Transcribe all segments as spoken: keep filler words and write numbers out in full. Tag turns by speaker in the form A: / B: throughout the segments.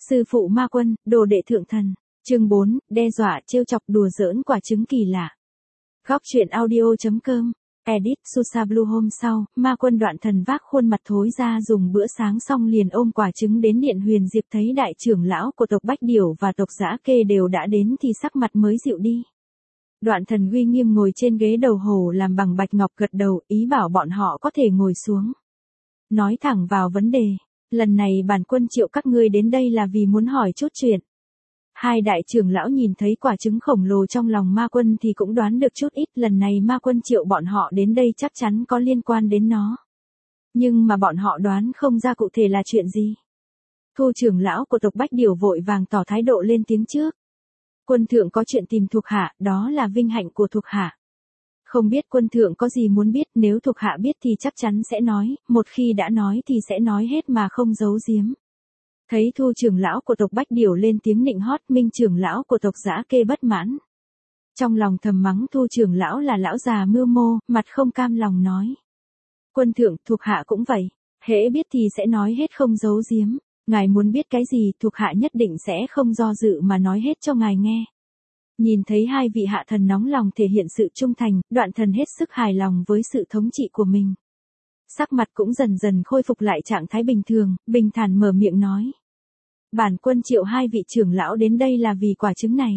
A: Sư phụ ma quân, đồ đệ thượng thần. Chương bốn, đe dọa, trêu chọc đùa giỡn quả trứng kỳ lạ. Góc truyện audio.com. Edit Susa Blue. Hôm sau, ma quân Đoạn Thần vác khuôn mặt thối ra dùng bữa sáng xong liền ôm quả trứng đến điện Huyền Diệp, thấy đại trưởng lão của tộc Bách Điểu và tộc Dã Kê đều đã đến thì sắc mặt mới dịu đi. Đoạn Thần uy nghiêm ngồi trên ghế đầu hồ làm bằng bạch ngọc, gật đầu, ý bảo bọn họ có thể ngồi xuống. Nói thẳng vào vấn đề, lần này bản quân triệu các ngươi đến đây là vì muốn hỏi chút chuyện. Hai đại trưởng lão nhìn thấy quả trứng khổng lồ trong lòng ma quân thì cũng đoán được chút ít, lần này ma quân triệu bọn họ đến đây chắc chắn có liên quan đến nó. Nhưng mà bọn họ đoán không ra cụ thể là chuyện gì. Thu trưởng lão của tộc Bách Điểu vội vàng tỏ thái độ lên tiếng trước. Quân thượng có chuyện tìm thuộc hạ, đó là vinh hạnh của thuộc hạ. Không biết quân thượng có gì muốn biết, nếu thuộc hạ biết thì chắc chắn sẽ nói, một khi đã nói thì sẽ nói hết mà không giấu giếm. Thấy Thu trưởng lão của tộc Bách Điểu lên tiếng nịnh hót, Minh trưởng lão của tộc Dã Kê bất mãn. Trong lòng thầm mắng Thu trưởng lão là lão già mưu mô, mặt không cam lòng nói. Quân thượng, thuộc hạ cũng vậy, hễ biết thì sẽ nói hết không giấu giếm, ngài muốn biết cái gì thuộc hạ nhất định sẽ không do dự mà nói hết cho ngài nghe. Nhìn thấy hai vị hạ thần nóng lòng thể hiện sự trung thành, Đoạn Thần hết sức hài lòng với sự thống trị của mình. Sắc mặt cũng dần dần khôi phục lại trạng thái bình thường, bình thản mở miệng nói. Bản quân triệu hai vị trưởng lão đến đây là vì quả trứng này.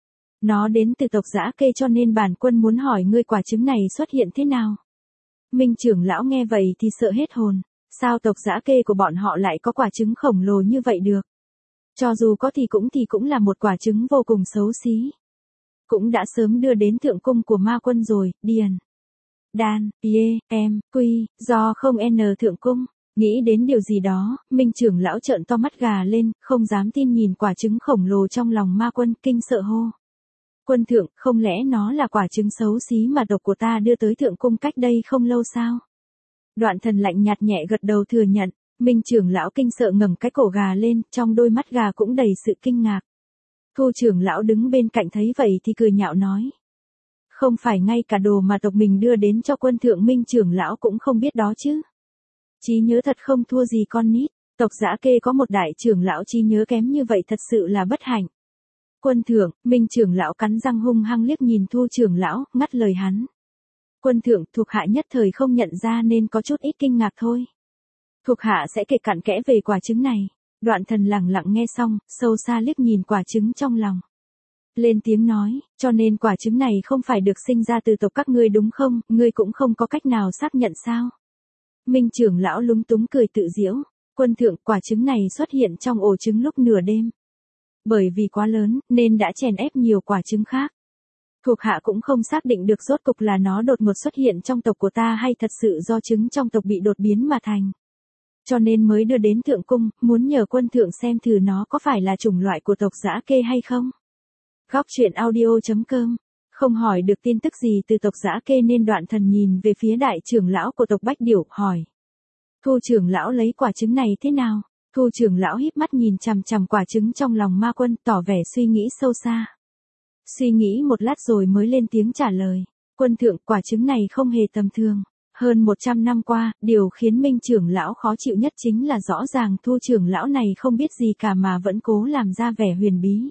A: Nó đến từ tộc Dã Kê cho nên bản quân muốn hỏi ngươi quả trứng này xuất hiện thế nào. Minh trưởng lão nghe vậy thì sợ hết hồn, sao tộc Dã Kê của bọn họ lại có quả trứng khổng lồ như vậy được. Cho dù có thì cũng thì cũng là một quả trứng vô cùng xấu xí. Cũng đã sớm đưa đến thượng cung của ma quân rồi, điền. Đan, Yê, Em, Quy, do không N thượng cung. Nghĩ đến điều gì đó, Minh trưởng lão trợn to mắt gà lên, không dám tin nhìn quả trứng khổng lồ trong lòng ma quân, kinh sợ hô. Quân thượng, không lẽ nó là quả trứng xấu xí mà tộc của ta đưa tới thượng cung cách đây không lâu sao? Đoạn Thần lạnh nhạt nhẹ gật đầu thừa nhận, Minh trưởng lão kinh sợ ngẩng cái cổ gà lên, trong đôi mắt gà cũng đầy sự kinh ngạc. Thu trưởng lão đứng bên cạnh thấy vậy thì cười nhạo nói. Không phải ngay cả đồ mà tộc mình đưa đến cho quân thượng Minh trưởng lão cũng không biết đó chứ. Trí nhớ thật không thua gì con nít, tộc Dã Kê có một đại trưởng lão trí nhớ kém như vậy thật sự là bất hạnh. Quân thượng, Minh trưởng lão cắn răng hung hăng liếc nhìn Thu trưởng lão, ngắt lời hắn. Quân thượng, thuộc hạ nhất thời không nhận ra nên có chút ít kinh ngạc thôi. Thuộc hạ sẽ kể cặn kẽ về quả trứng này. Đoạn Thần lặng lặng nghe xong, sâu xa liếc nhìn quả trứng trong lòng. Lên tiếng nói, cho nên quả trứng này không phải được sinh ra từ tộc các ngươi đúng không, ngươi cũng không có cách nào xác nhận sao. Minh trưởng lão lúng túng cười tự giễu, quân thượng, quả trứng này xuất hiện trong ổ trứng lúc nửa đêm. Bởi vì quá lớn, nên đã chèn ép nhiều quả trứng khác. Thuộc hạ cũng không xác định được rốt cục là nó đột ngột xuất hiện trong tộc của ta hay thật sự do trứng trong tộc bị đột biến mà thành. Cho nên mới đưa đến thượng cung, muốn nhờ quân thượng xem thử nó có phải là chủng loại của tộc Dã Kê hay không. Góc truyện audio.com. Không hỏi được tin tức gì từ tộc Dã Kê nên Đoạn Thần nhìn về phía đại trưởng lão của tộc Bách Điểu, hỏi. Thu trưởng lão lấy quả trứng này thế nào? Thu trưởng lão híp mắt nhìn chằm chằm quả trứng trong lòng ma quân, tỏ vẻ suy nghĩ sâu xa. Suy nghĩ một lát rồi mới lên tiếng trả lời. Quân thượng, quả trứng này không hề tầm thường. Hơn một trăm năm qua, điều khiến Minh trưởng lão khó chịu nhất chính là rõ ràng Thu trưởng lão này không biết gì cả mà vẫn cố làm ra vẻ huyền bí.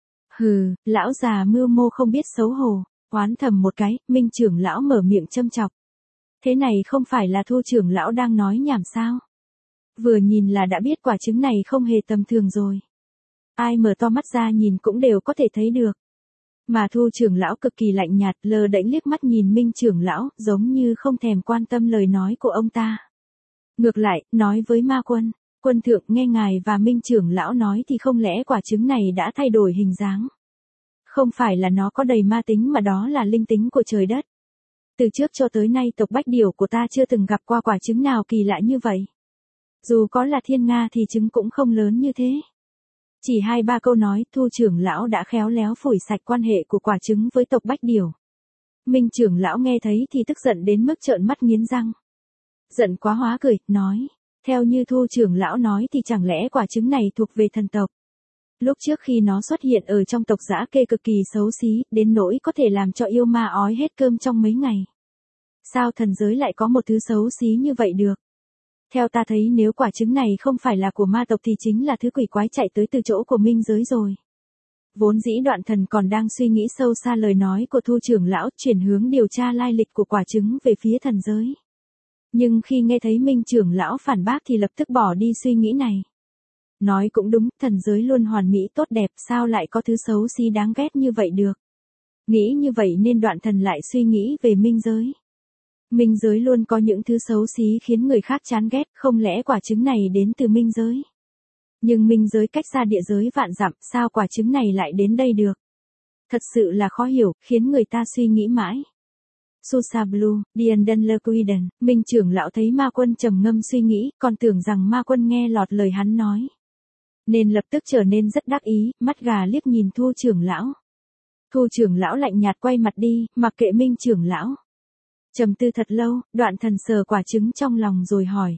A: Hừ, lão già mưu mô không biết xấu hổ, oán thầm một cái, Minh trưởng lão mở miệng châm chọc. Thế này không phải là Thu trưởng lão đang nói nhảm sao? Vừa nhìn là đã biết quả trứng này không hề tầm thường rồi. Ai mở to mắt ra nhìn cũng đều có thể thấy được. Mà Thu trưởng lão cực kỳ lạnh nhạt, lơ đễnh liếc mắt nhìn Minh trưởng lão, giống như không thèm quan tâm lời nói của ông ta. Ngược lại, nói với ma quân, quân thượng, nghe ngài và Minh trưởng lão nói thì không lẽ quả trứng này đã thay đổi hình dáng. Không phải là nó có đầy ma tính mà đó là linh tính của trời đất. Từ trước cho tới nay tộc Bách Điểu của ta chưa từng gặp qua quả trứng nào kỳ lạ như vậy. Dù có là thiên nga thì trứng cũng không lớn như thế. Chỉ hai ba câu nói, Thu trưởng lão đã khéo léo phủi sạch quan hệ của quả trứng với tộc Bách Điểu. Minh trưởng lão nghe thấy thì tức giận đến mức trợn mắt nghiến răng. Giận quá hóa cười, nói, theo như Thu trưởng lão nói thì chẳng lẽ quả trứng này thuộc về thần tộc. Lúc trước khi nó xuất hiện ở trong tộc Dã Kê cực kỳ xấu xí, đến nỗi có thể làm cho yêu ma ói hết cơm trong mấy ngày. Sao thần giới lại có một thứ xấu xí như vậy được? Theo ta thấy nếu quả trứng này không phải là của ma tộc thì chính là thứ quỷ quái chạy tới từ chỗ của minh giới rồi. Vốn dĩ Đoạn Thần còn đang suy nghĩ sâu xa lời nói của Thu trưởng lão, chuyển hướng điều tra lai lịch của quả trứng về phía thần giới. Nhưng khi nghe thấy Minh trưởng lão phản bác thì lập tức bỏ đi suy nghĩ này. Nói cũng đúng, thần giới luôn hoàn mỹ tốt đẹp, sao lại có thứ xấu xí đáng ghét như vậy được. Nghĩ như vậy nên Đoạn Thần lại suy nghĩ về minh giới. Minh giới luôn có những thứ xấu xí khiến người khác chán ghét, không lẽ quả trứng này đến từ minh giới? Nhưng minh giới cách xa địa giới vạn dặm, sao quả trứng này lại đến đây được? Thật sự là khó hiểu, khiến người ta suy nghĩ mãi. Susa Blue, Dianden Lequiden, Minh trưởng lão thấy ma quân trầm ngâm suy nghĩ, còn tưởng rằng ma quân nghe lọt lời hắn nói. Nên lập tức trở nên rất đắc ý, mắt gà liếc nhìn Thu trưởng lão. Thu trưởng lão lạnh nhạt quay mặt đi, mặc kệ Minh trưởng lão. Trầm tư thật lâu, Đoạn Thần sờ quả trứng trong lòng rồi hỏi.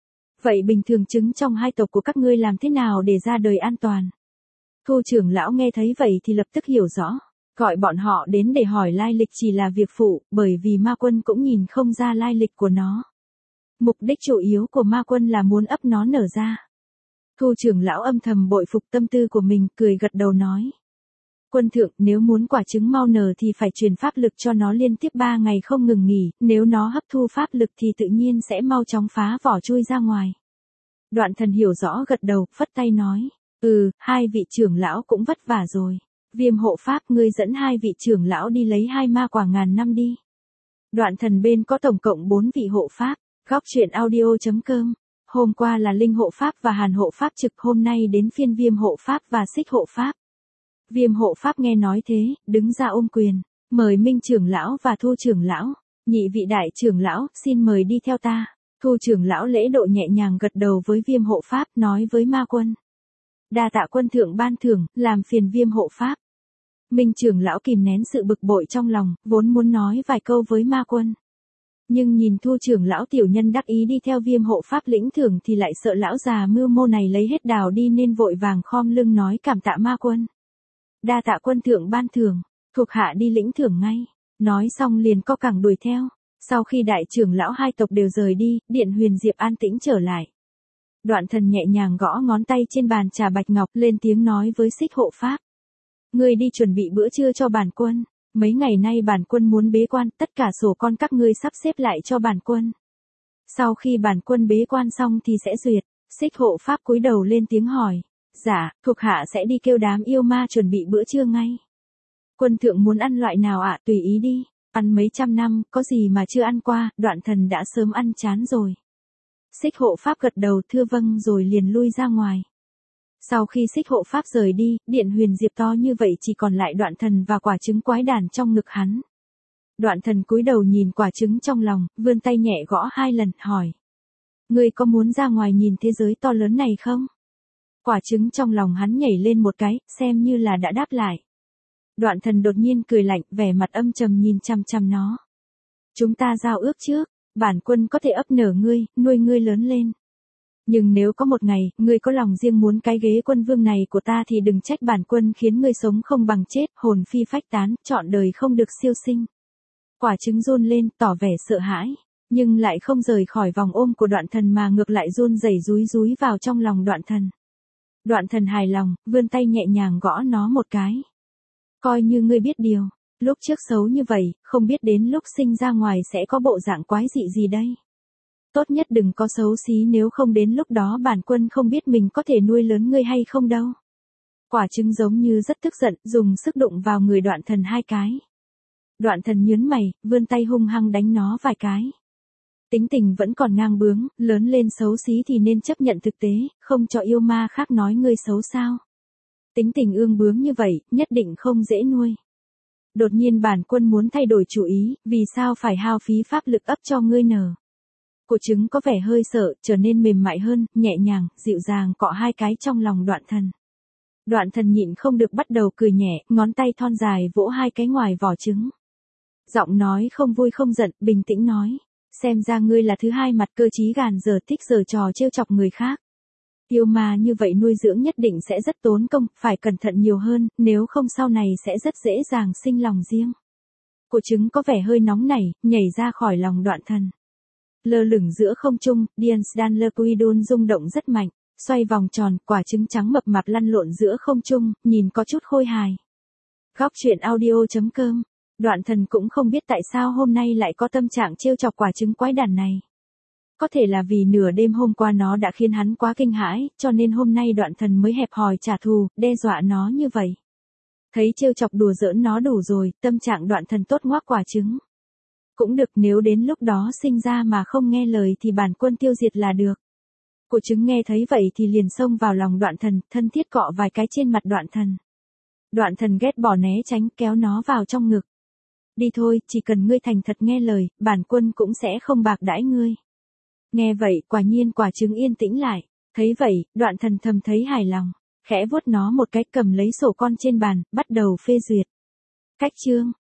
A: Vậy bình thường trứng trong hai tộc của các ngươi làm thế nào để ra đời an toàn? Thu trưởng lão nghe thấy vậy thì lập tức hiểu rõ. Gọi bọn họ đến để hỏi lai lịch chỉ là việc phụ, bởi vì ma quân cũng nhìn không ra lai lịch của nó. Mục đích chủ yếu của ma quân là muốn ấp nó nở ra. Thu trưởng lão âm thầm bội phục tâm tư của mình, cười gật đầu nói. Quân thượng, nếu muốn quả trứng mau nở thì phải truyền pháp lực cho nó liên tiếp ba ngày không ngừng nghỉ, nếu nó hấp thu pháp lực thì tự nhiên sẽ mau chóng phá vỏ chui ra ngoài. Đoạn Thần hiểu rõ gật đầu, phất tay nói. Ừ, hai vị trưởng lão cũng vất vả rồi. Viêm hộ pháp, ngươi dẫn hai vị trưởng lão đi lấy hai ma quả ngàn năm đi. Đoạn Thần bên có tổng cộng bốn vị hộ pháp. Góc truyện audio chấm com. Hôm qua là Linh hộ pháp và Hàn hộ pháp trực, hôm nay đến phiên Viêm hộ pháp và Xích hộ pháp. Viêm hộ pháp nghe nói thế, đứng ra ôm quyền, mời Minh trưởng lão và Thu trưởng lão. Nhị vị đại trưởng lão, xin mời đi theo ta. Thu trưởng lão lễ độ nhẹ nhàng gật đầu với Viêm hộ pháp, nói với ma quân. Đa tạ quân thượng ban thưởng, làm phiền Viêm hộ pháp. Minh trưởng lão kìm nén sự bực bội trong lòng, vốn muốn nói vài câu với ma quân. Nhưng nhìn Thu trưởng lão tiểu nhân đắc ý đi theo Viêm hộ pháp lĩnh thưởng thì lại sợ lão già mưu mô này lấy hết đào đi nên vội vàng khom lưng nói cảm tạ ma quân. Đa tạ quân thượng ban thưởng, thuộc hạ đi lĩnh thưởng ngay. Nói xong liền co cẳng đuổi theo. Sau khi đại trưởng lão hai tộc đều rời đi, Điện Huyền Diệp an tĩnh trở lại. Đoạn Thần nhẹ nhàng gõ ngón tay trên bàn trà bạch ngọc, lên tiếng nói với Xích hộ pháp. Ngươi đi chuẩn bị bữa trưa cho bản quân. Mấy ngày nay bản quân muốn bế quan, tất cả sổ con các ngươi sắp xếp lại cho bản quân. Sau khi bản quân bế quan xong thì sẽ duyệt. Xích hộ pháp cúi đầu lên tiếng hỏi. Dạ, thuộc hạ sẽ đi kêu đám yêu ma chuẩn bị bữa trưa ngay. Quân thượng muốn ăn loại nào ạ, tùy ý đi. Ăn mấy trăm năm, có gì mà chưa ăn qua, Đoạn Thần đã sớm ăn chán rồi. Xích hộ pháp gật đầu thưa vâng rồi liền lui ra ngoài. Sau khi Xích hộ pháp rời đi, Điện Huyền Diệp to như vậy chỉ còn lại Đoạn Thần và quả trứng quái đản trong ngực hắn. Đoạn Thần cúi đầu nhìn quả trứng trong lòng, vươn tay nhẹ gõ hai lần, hỏi. Ngươi có muốn ra ngoài nhìn thế giới to lớn này không? Quả trứng trong lòng hắn nhảy lên một cái, xem như là đã đáp lại. Đoạn Thần đột nhiên cười lạnh, vẻ mặt âm trầm nhìn chăm chăm nó. Chúng ta giao ước trước, bản quân có thể ấp nở ngươi, nuôi ngươi lớn lên. Nhưng nếu có một ngày, ngươi có lòng riêng muốn cái ghế quân vương này của ta thì đừng trách bản quân khiến ngươi sống không bằng chết, hồn phi phách tán, trọn đời không được siêu sinh. Quả trứng run lên, tỏ vẻ sợ hãi, nhưng lại không rời khỏi vòng ôm của Đoạn Thần mà ngược lại run rẩy rúi rúi vào trong lòng Đoạn Thần. Đoạn Thần hài lòng, vươn tay nhẹ nhàng gõ nó một cái. Coi như ngươi biết điều, lúc trước xấu như vậy, không biết đến lúc sinh ra ngoài sẽ có bộ dạng quái dị gì đây. Tốt nhất đừng có xấu xí nếu không đến lúc đó bản quân không biết mình có thể nuôi lớn ngươi hay không đâu. Quả trứng giống như rất tức giận, dùng sức đụng vào người Đoạn Thần hai cái. Đoạn Thần nhớn mày, vươn tay hung hăng đánh nó vài cái. Tính tình vẫn còn ngang bướng, lớn lên xấu xí thì nên chấp nhận thực tế, không cho yêu ma khác nói ngươi xấu sao. Tính tình ương bướng như vậy, nhất định không dễ nuôi. Đột nhiên bản quân muốn thay đổi chủ ý, vì sao phải hao phí pháp lực ấp cho ngươi nở. Cổ trứng có vẻ hơi sợ, trở nên mềm mại hơn, nhẹ nhàng, dịu dàng cọ hai cái trong lòng Đoạn Thần. Đoạn Thần nhịn không được bắt đầu cười nhẹ, ngón tay thon dài vỗ hai cái ngoài vỏ trứng. Giọng nói không vui không giận, bình tĩnh nói. Xem ra ngươi là thứ hai mặt cơ trí gàn giờ thích giờ trò trêu chọc người khác. Yêu ma như vậy nuôi dưỡng nhất định sẽ rất tốn công, phải cẩn thận nhiều hơn, nếu không sau này sẽ rất dễ dàng sinh lòng riêng. Cổ trứng có vẻ hơi nóng nảy, nhảy ra khỏi lòng Đoạn Thần. Lơ lửng giữa không trung, Dian Lerquidun rung động rất mạnh, xoay vòng tròn, quả trứng trắng mập mạp lăn lộn giữa không trung, nhìn có chút khôi hài. Góc truyện audio.com. Đoạn Thần cũng không biết tại sao hôm nay lại có tâm trạng trêu chọc quả trứng quái đản này. Có thể là vì nửa đêm hôm qua nó đã khiến hắn quá kinh hãi, cho nên hôm nay Đoạn Thần mới hẹp hòi trả thù, đe dọa nó như vậy. Thấy trêu chọc đùa giỡn nó đủ rồi, tâm trạng Đoạn Thần tốt ngoác quả trứng. Cũng được, nếu đến lúc đó sinh ra mà không nghe lời thì bản quân tiêu diệt là được. Cụ trứng nghe thấy vậy thì liền xông vào lòng Đoạn Thần, thân thiết cọ vài cái trên mặt Đoạn Thần. Đoạn Thần ghét bỏ né tránh, kéo nó vào trong ngực. Đi thôi, chỉ cần ngươi thành thật nghe lời, bản quân cũng sẽ không bạc đãi ngươi. Nghe vậy, quả nhiên quả trứng yên tĩnh lại. Thấy vậy, Đoạn Thần thầm thấy hài lòng, khẽ vuốt nó một cái, cầm lấy sổ con trên bàn, bắt đầu phê duyệt. Cách chương